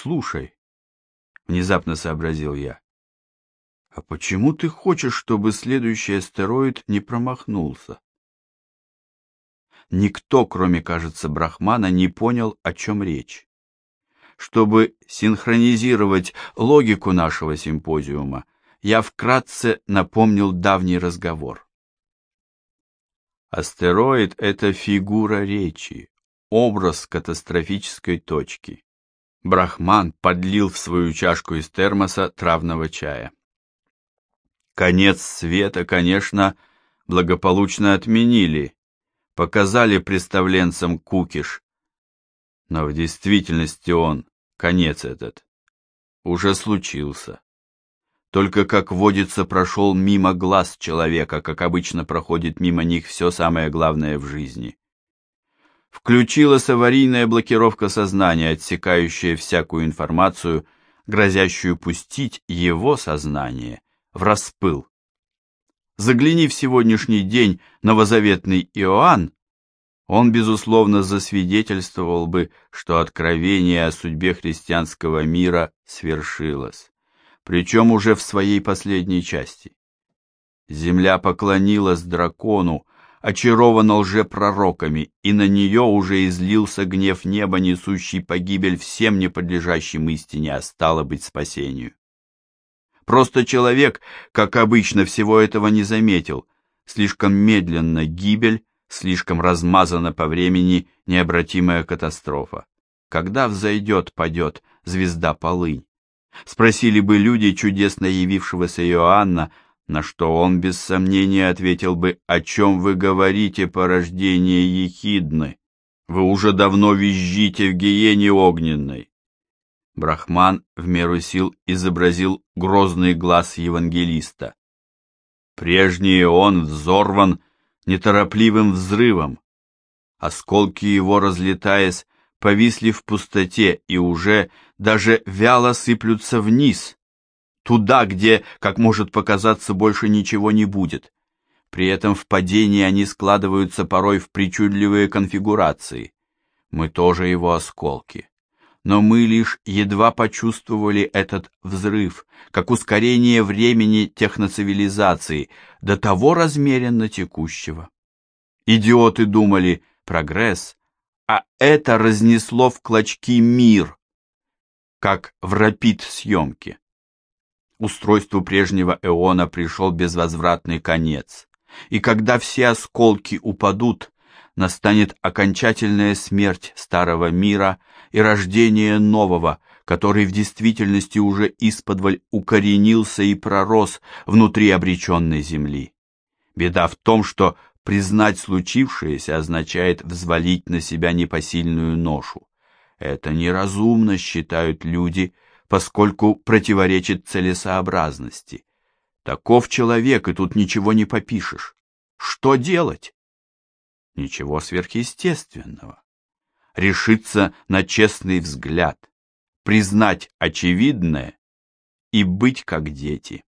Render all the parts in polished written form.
Слушай, внезапно сообразил я, а почему ты хочешь, чтобы следующий астероид не промахнулся? Никто, кроме, кажется, Брахмана, не понял, о чем речь. Чтобы синхронизировать логику нашего симпозиума, я вкратце напомнил давний разговор. Астероид — это фигура речи, образ катастрофической точки. Брахман подлил в свою чашку из термоса травного чая. Конец света, конечно, благополучно отменили, показали представленцам кукиш, но в действительности он, конец этот, уже случился. Только, как водится, прошел мимо глаз человека, как обычно проходит мимо них все самое главное в жизни. Включилась аварийная блокировка сознания, отсекающая всякую информацию, грозящую пустить его сознание в распыл. Загляни в сегодняшний день новозаветный Иоанн, он, безусловно, засвидетельствовал бы, что откровение о судьбе христианского мира свершилось, причем уже в своей последней части. Земля поклонилась дракону, очарована лжепророками, и на нее уже излился гнев неба, несущий погибель всем неподлежащим истине, а стало быть, спасению. Просто человек, как обычно, всего этого не заметил. Слишком медленно гибель, слишком размазана по времени необратимая катастрофа. Когда взойдет, падет звезда Полынь? Спросили бы люди чудесно явившегося Иоанна, на что он без сомнения ответил бы: «О чем вы говорите, порождение ехидны? Вы уже давно визжите в гиене огненной». Брахман в меру сил изобразил грозный глаз евангелиста. Прежний он взорван неторопливым взрывом. Осколки его, разлетаясь, повисли в пустоте и уже даже вяло сыплются вниз, туда, где, как может показаться, больше ничего не будет. При этом в падении они складываются порой в причудливые конфигурации. Мы тоже его осколки. Но мы лишь едва почувствовали этот взрыв, как ускорение времени техноцивилизации, до того размеренно текущего. Идиоты думали: прогресс, а это разнесло в клочки мир, как в рапид-съемке. Устройству прежнего эона пришел безвозвратный конец, и когда все осколки упадут, настанет окончательная смерть старого мира и рождение нового, который в действительности уже исподволь укоренился и пророс внутри обреченной земли. Беда в том, что признать случившееся означает взвалить на себя непосильную ношу. Это неразумно, считают люди, поскольку противоречит целесообразности. Таков человек, и тут ничего не попишешь. Что делать? Ничего сверхъестественного. Решиться на честный взгляд, признать очевидное и быть как дети.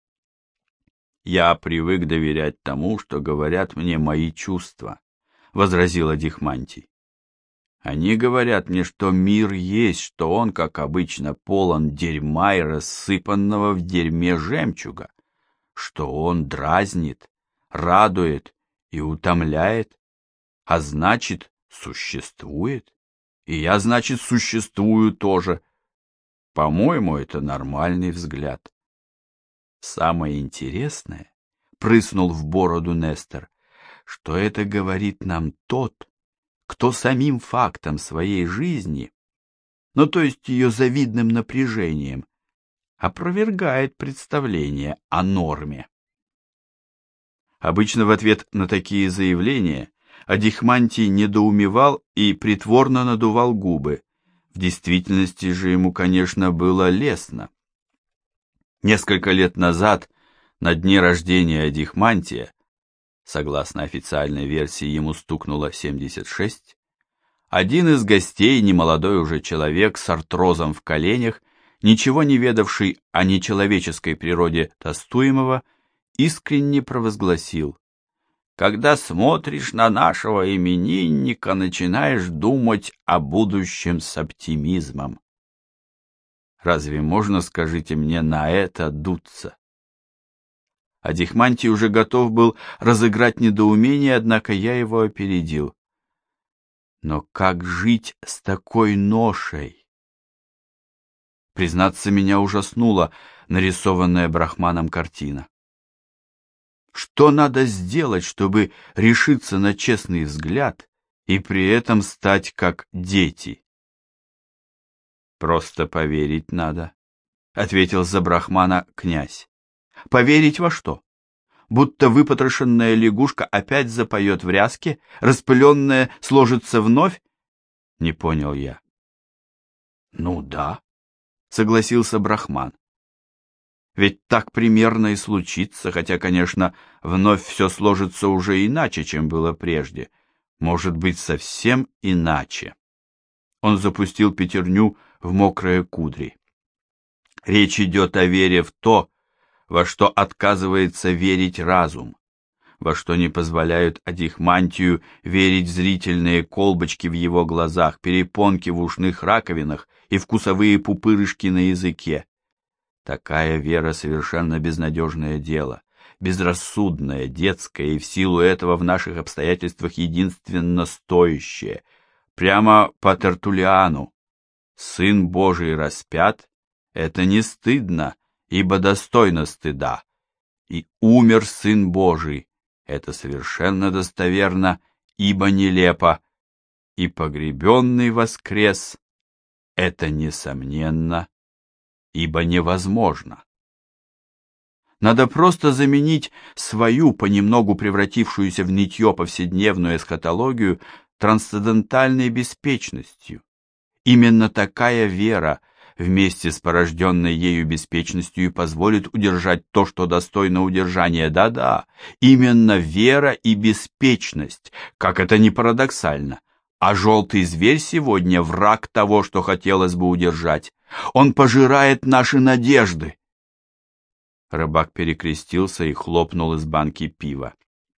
«Я привык доверять тому, что говорят мне мои чувства», — возразил Адихмантий. «Они говорят мне, что мир есть, что он, как обычно, полон дерьма и рассыпанного в дерьме жемчуга, что он дразнит, радует и утомляет, а значит, существует, и я, значит, существую тоже. По-моему, это нормальный взгляд». «Самое интересное, — прыснул в бороду Нестор, — что это говорит нам тот, кто самим фактом своей жизни, ну то есть ее завидным напряжением, опровергает представление о норме». Обычно в ответ на такие заявления Адихмантий недоумевал и притворно надувал губы. В действительности же ему, конечно, было лестно. Несколько лет назад, на дне рождения Адихмантия, согласно официальной версии ему стукнуло 76, один из гостей, немолодой уже человек с артрозом в коленях, ничего не ведавший о нечеловеческой природе тостуемого, искренне провозгласил: «Когда смотришь на нашего именинника, начинаешь думать о будущем с оптимизмом». Разве можно, скажите мне, на это дуться? Адихмантий уже готов был разыграть недоумение, однако я его опередил. Но как жить с такой ношей? Признаться, меня ужаснула нарисованная Брахманом картина. Что надо сделать, чтобы решиться на честный взгляд и при этом стать как дети? Просто поверить надо, — ответил за Брахмана князь. Поверить во что? Будто выпотрошенная лягушка опять запоет в ряске, распыленная сложится вновь? Не понял я. Ну да, согласился Брахман. Ведь так примерно и случится, хотя, конечно, вновь все сложится уже иначе, чем было прежде. Может быть, совсем иначе. Он запустил пятерню в мокрые кудри. Речь идет о вере в то, во что отказывается верить разум, во что не позволяют Адихмантию верить зрительные колбочки в его глазах, перепонки в ушных раковинах и вкусовые пупырышки на языке. Такая вера совершенно безнадежное дело, безрассудное, детское и в силу этого в наших обстоятельствах единственно стоящее. Прямо по Тертуллиану. Сын Божий распят — это не стыдно, ибо достойно стыда. И умер Сын Божий — это совершенно достоверно, ибо нелепо. И погребенный воскрес — это несомненно, ибо невозможно. Надо просто заменить свою, понемногу превратившуюся в нытье повседневную эсхатологию, трансцендентальной беспечностью. Именно такая вера, вместе с порожденной ею беспечностью, и позволит удержать то, что достойно удержания. Да-да, именно вера и беспечность, как это ни парадоксально. А желтый зверь сегодня враг того, что хотелось бы удержать. Он пожирает наши надежды. Рыбак перекрестился и хлопнул из банки пива.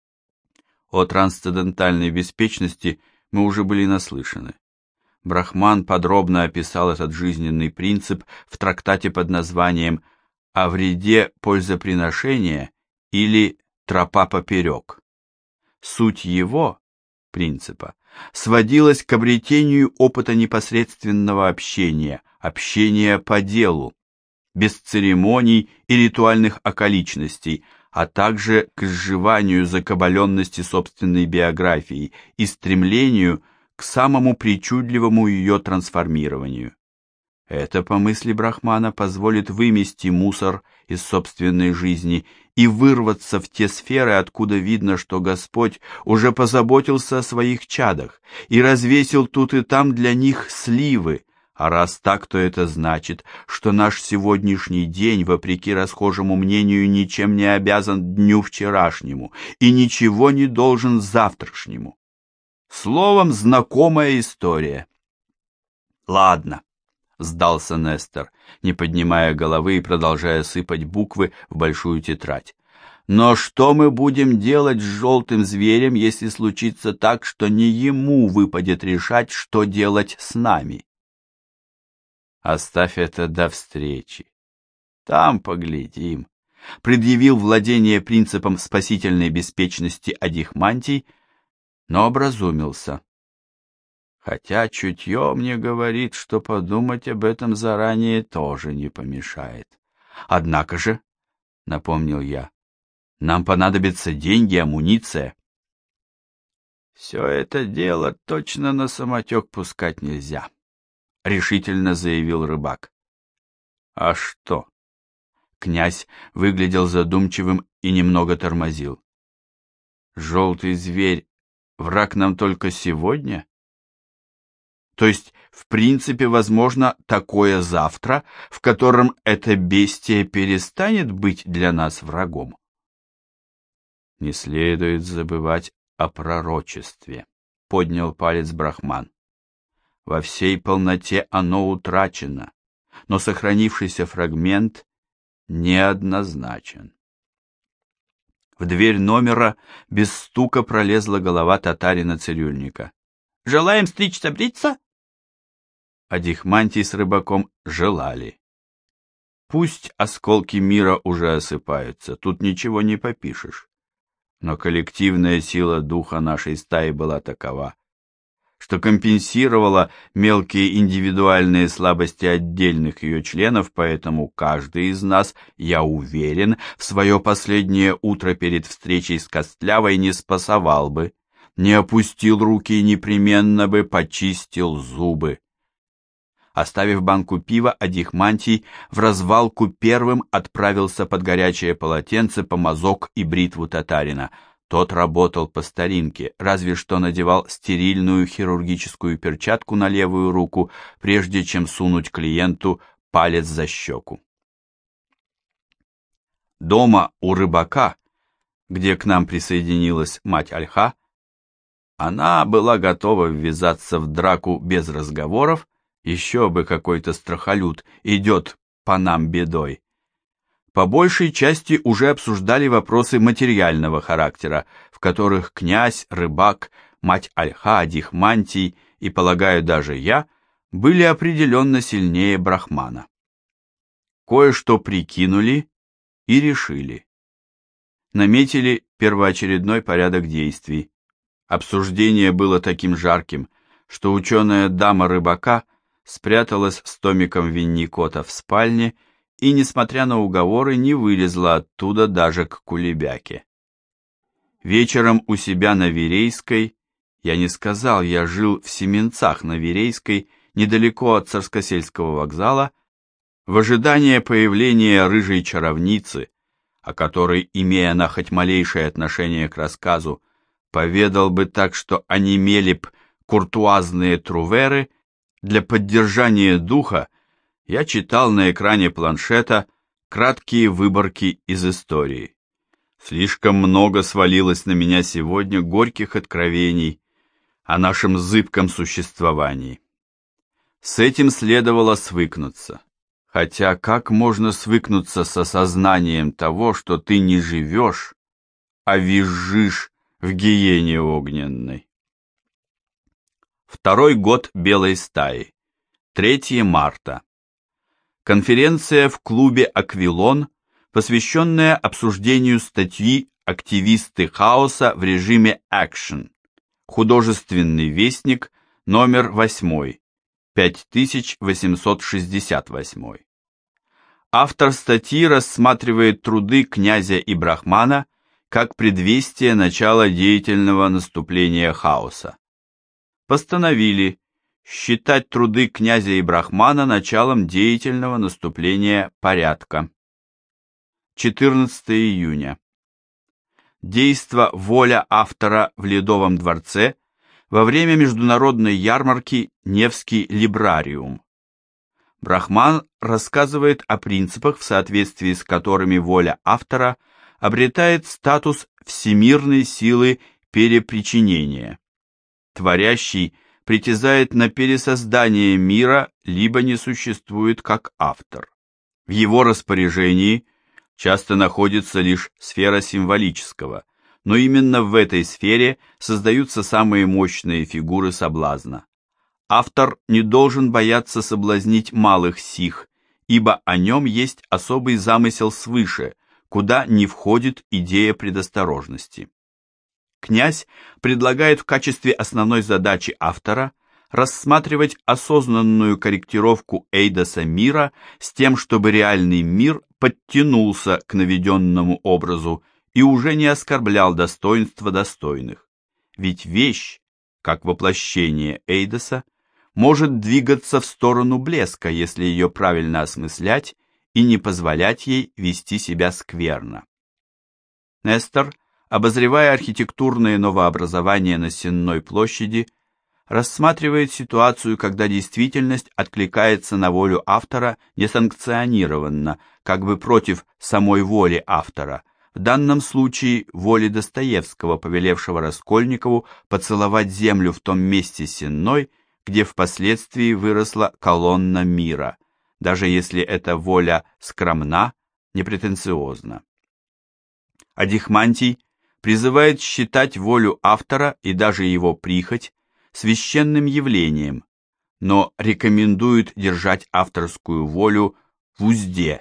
О трансцендентальной беспечности мы уже были наслышаны. Брахман подробно описал этот жизненный принцип в трактате под названием «О вреде пользоприношения» или «Тропа поперек». Суть его, принципа, сводилась к обретению опыта непосредственного общения, общения по делу, без церемоний и ритуальных околичностей, а также к сживанию закабаленности собственной биографии и стремлению к самому причудливому ее трансформированию. Это, по мысли Брахмана, позволит вымести мусор из собственной жизни и вырваться в те сферы, откуда видно, что Господь уже позаботился о своих чадах и развесил тут и там для них сливы. А раз так, то это значит, что наш сегодняшний день, вопреки расхожему мнению, ничем не обязан дню вчерашнему и ничего не должен завтрашнему. Словом, знакомая история. Ладно, сдался Нестор, не поднимая головы и продолжая сыпать буквы в большую тетрадь. Но что мы будем делать с желтым зверем, если случится так, что не ему выпадет решать, что делать с нами? Оставь это до встречи. Там поглядим. Предъявил владение принципом спасительной беспечности Адихмантий, но образумился. Хотя чутье мне говорит, что подумать об этом заранее тоже не помешает. Однако же, напомнил я, нам понадобятся деньги, амуниция. Все это дело точно на самотек пускать нельзя, решительно заявил рыбак. А что? Князь выглядел задумчивым и немного тормозил. Желтый зверь — враг нам только сегодня? То есть, в принципе, возможно такое завтра, в котором это бестие перестанет быть для нас врагом? Не следует забывать о пророчестве, поднял палец Брахман. Во всей полноте оно утрачено, но сохранившийся фрагмент неоднозначен. В дверь номера без стука пролезла голова татарина-цирюльника. «Желаем стричься-бриться?» Адихмантий с рыбаком желали. Пусть осколки мира уже осыпаются, тут ничего не попишешь. Но коллективная сила духа нашей стаи была такова, что компенсировала мелкие индивидуальные слабости отдельных ее членов, поэтому каждый из нас, я уверен, в свое последнее утро перед встречей с Костлявой не спасовал бы, не опустил руки и непременно бы почистил зубы. Оставив банку пива, Адихмантий в развалку первым отправился под горячее полотенце по мазок и бритву татарина. Тот работал по старинке, разве что надевал стерильную хирургическую перчатку на левую руку, прежде чем сунуть клиенту палец за щеку. Дома у рыбака, где к нам присоединилась мать Альха, она была готова ввязаться в драку без разговоров, еще бы какой-то страхолюд идет по нам бедой. По большей части уже обсуждали вопросы материального характера, в которых князь, рыбак, мать Альха, Адихмантий и, полагаю, даже я, были определенно сильнее Брахмана. Кое-что прикинули и решили. Наметили первоочередной порядок действий. Обсуждение было таким жарким, что ученая дама рыбака спряталась с томиком Винникота в спальне и, несмотря на уговоры, не вылезла оттуда даже к кулебяке. Вечером у себя на Верейской, я не сказал, я жил в Семенцах на Верейской, недалеко от Царскосельского вокзала, в ожидании появления рыжей чаровницы, о которой, имея она хоть малейшее отношение к рассказу, поведал бы так, что онемели б куртуазные труверы, для поддержания духа я читал на экране планшета краткие выборки из истории. Слишком много свалилось на меня сегодня горьких откровений о нашем зыбком существовании. С этим следовало свыкнуться. Хотя как можно свыкнуться с осознанием того, что ты не живешь, а визжишь в гиене огненной? Второй год белой стаи. 3 марта. Конференция в клубе «Аквилон», посвященная обсуждению статьи «Активисты хаоса в режиме экшен». Художественный вестник, номер 8, 5868. Автор статьи рассматривает труды князя и Брахмана как предвестие начала деятельного наступления хаоса. Постановили считать труды князя и Брахмана началом деятельного наступления порядка. 14 июня. Действо «Воля автора» в Ледовом дворце во время международной ярмарки «Невский либрариум». Брахман рассказывает о принципах, в соответствии с которыми воля автора обретает статус всемирной силы перепричинения. Творящий притязает на пересоздание мира, либо не существует как автор. В его распоряжении часто находится лишь сфера символического, но именно в этой сфере создаются самые мощные фигуры соблазна. Автор не должен бояться соблазнить малых сих, ибо о нем есть особый замысел свыше, куда не входит идея предосторожности. Князь предлагает в качестве основной задачи автора рассматривать осознанную корректировку эйдоса мира с тем, чтобы реальный мир подтянулся к наведенному образу и уже не оскорблял достоинства достойных. Ведь вещь, как воплощение эйдоса, может двигаться в сторону блеска, если ее правильно осмыслять и не позволять ей вести себя скверно. Нестор, обозревая архитектурные новообразования на Сенной площади, рассматривает ситуацию, когда действительность откликается на волю автора несанкционированно, как бы против самой воли автора, в данном случае воли Достоевского, повелевшего Раскольникову поцеловать землю в том месте Сенной, где впоследствии выросла колонна мира, даже если эта воля скромна, непретенциозна. Адихмантий призывает считать волю автора и даже его прихоть священным явлением, но рекомендует держать авторскую волю в узде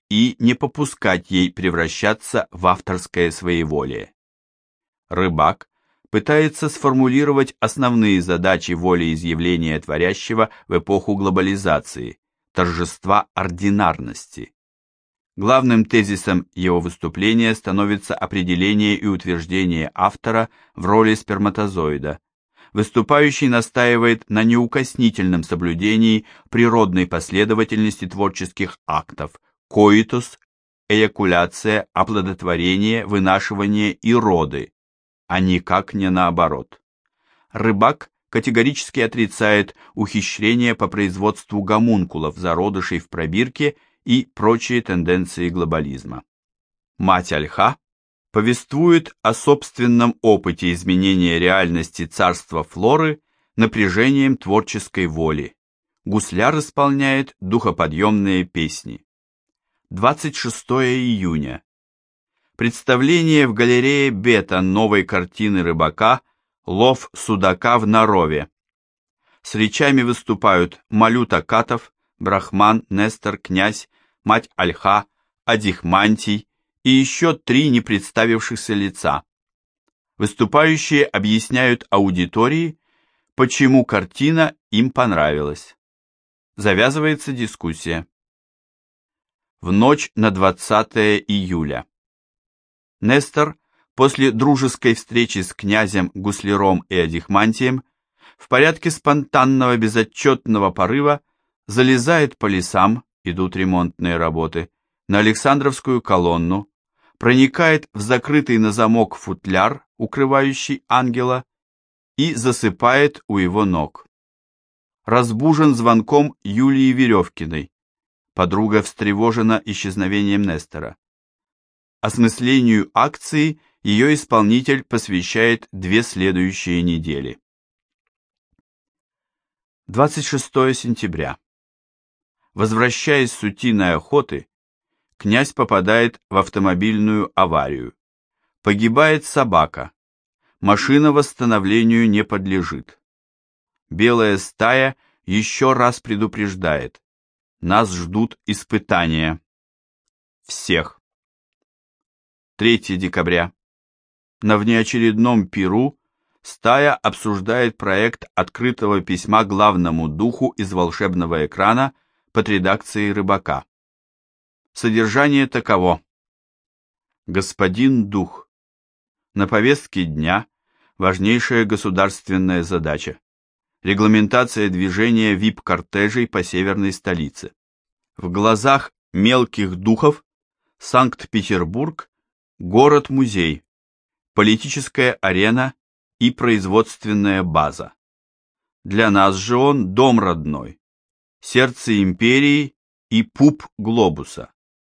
и не попускать ей превращаться в авторское своеволие. Рыбак пытается сформулировать основные задачи волеизъявления творящего в эпоху глобализации, торжества ординарности. Главным тезисом его выступления становится определение и утверждение автора в роли сперматозоида. Выступающий настаивает на неукоснительном соблюдении природной последовательности творческих актов: коитус, эякуляция, оплодотворение, вынашивание и роды, а никак не наоборот. Рыбак категорически отрицает ухищрения по производству гомункулов, зародышей в пробирке и прочие тенденции глобализма. Мать Ольха повествует о собственном опыте изменения реальности царства флоры напряжением творческой воли. Гусляр исполняет духоподъемные песни. 26 июня. Представление в галерее Бета новой картины Рыбака «Лов судака в Нарове». С речами выступают Малюта Катов, Брахман, Нестор, Князь, мать Ольха, Адихмантий и еще 3 непредставившихся лица. Выступающие объясняют аудитории, почему картина им понравилась. Завязывается дискуссия. В ночь на 20 июля. Нестор, после дружеской встречи с князем, Гусляром и Адихмантием, в порядке спонтанного безотчетного порыва залезает по лесам, идут ремонтные работы, на Александровскую колонну, проникает в закрытый на замок футляр, укрывающий ангела, и засыпает у его ног. Разбужен звонком Юлии Веревкиной. Подруга встревожена исчезновением Нестора. Осмыслению акции ее исполнитель посвящает 2 следующие недели. 26 сентября. Возвращаясь с утиной охоты, князь попадает в автомобильную аварию. Погибает собака. Машина восстановлению не подлежит. Белая стая еще раз предупреждает: нас ждут испытания. Всех. 3 декабря. На внеочередном пиру стая обсуждает проект открытого письма главному духу из волшебного экрана под редакцией Рыбака. Содержание таково. Господин дух, на повестке дня важнейшая государственная задача – регламентация движения вип-кортежей по северной столице. В глазах мелких духов Санкт-Петербург – город-музей, политическая арена и производственная база. Для нас же он дом родной, сердце империи и пуп глобуса.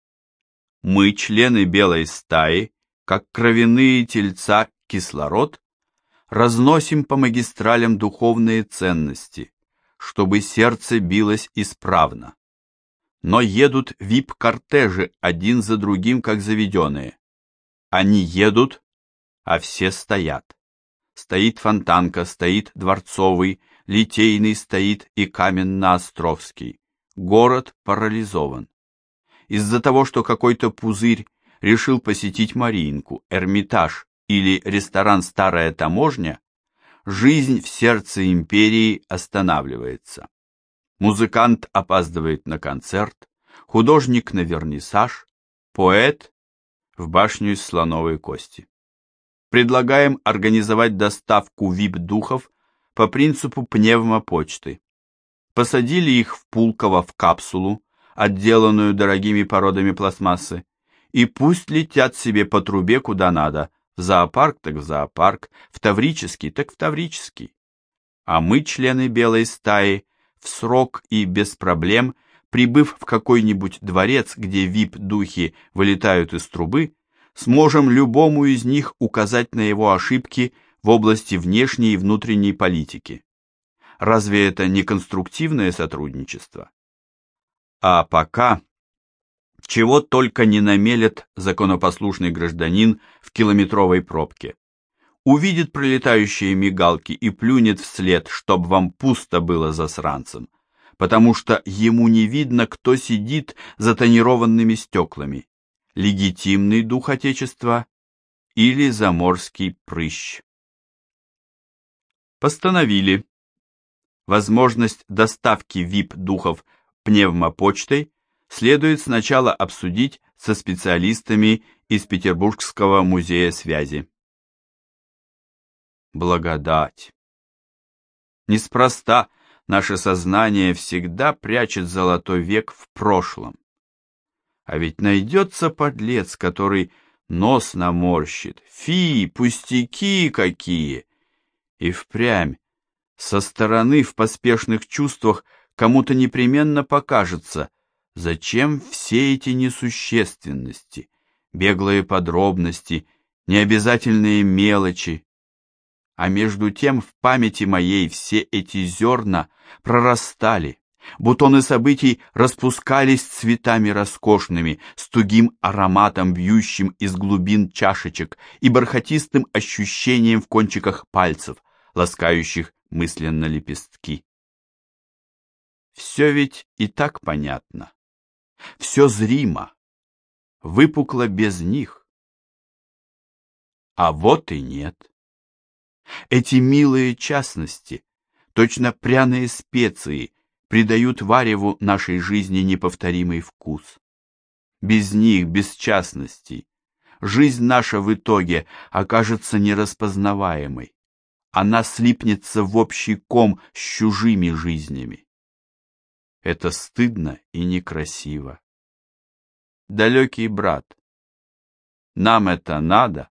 Мы, члены белой стаи, как кровяные тельца кислород, разносим по магистралям духовные ценности, чтобы сердце билось исправно. Но едут вип-кортежи один за другим, как заведенные. Они едут, а все стоят. Стоит Фонтанка, стоит Дворцовый, Литейный стоит и Каменно-Островский. Город парализован. Из-за того, что какой-то пузырь решил посетить Мариинку, Эрмитаж или ресторан «Старая таможня», жизнь в сердце империи останавливается. Музыкант опаздывает на концерт, художник на вернисаж, поэт в башню из слоновой кости. Предлагаем организовать доставку вип-духов по принципу пневмопочты. Посадили их в Пулково в капсулу, отделанную дорогими породами пластмассы, и пусть летят себе по трубе куда надо, в зоопарк так в зоопарк, в Таврический так в Таврический. А мы, члены белой стаи, в срок и без проблем, прибыв в какой-нибудь дворец, где вип-духи вылетают из трубы, сможем любому из них указать на его ошибки в области внешней и внутренней политики. Разве это не конструктивное сотрудничество? А пока чего только не намелет законопослушный гражданин в километровой пробке. Увидит пролетающие мигалки и плюнет вслед, чтоб вам пусто было засранцем. потому что ему не видно, кто сидит за тонированными стеклами, легитимный дух Отечества или заморский прыщ. Постановили возможность доставки VIP-духов пневмопочтой следует сначала обсудить со специалистами из Петербургского музея связи. Благодать. Неспроста наше сознание всегда прячет золотой век в прошлом. А ведь найдется подлец, который нос наморщит. Фи, пустяки какие! И впрямь, со стороны в поспешных чувствах кому-то непременно покажется, зачем все эти несущественности, беглые подробности, необязательные мелочи. А между тем в памяти моей все эти зерна прорастали, бутоны событий распускались цветами роскошными, с тугим ароматом, вьющим из глубин чашечек и бархатистым ощущением в кончиках пальцев, ласкающих мысленно лепестки. Все ведь и так понятно, все зримо, выпукло без них. А вот и нет. Эти милые частности, точно пряные специи, придают вареву нашей жизни неповторимый вкус. Без них, без частностей, жизнь наша в итоге окажется нераспознаваемой. Она слипнется в общий ком с чужими жизнями. Это стыдно и некрасиво. Далекий брат, нам это надо?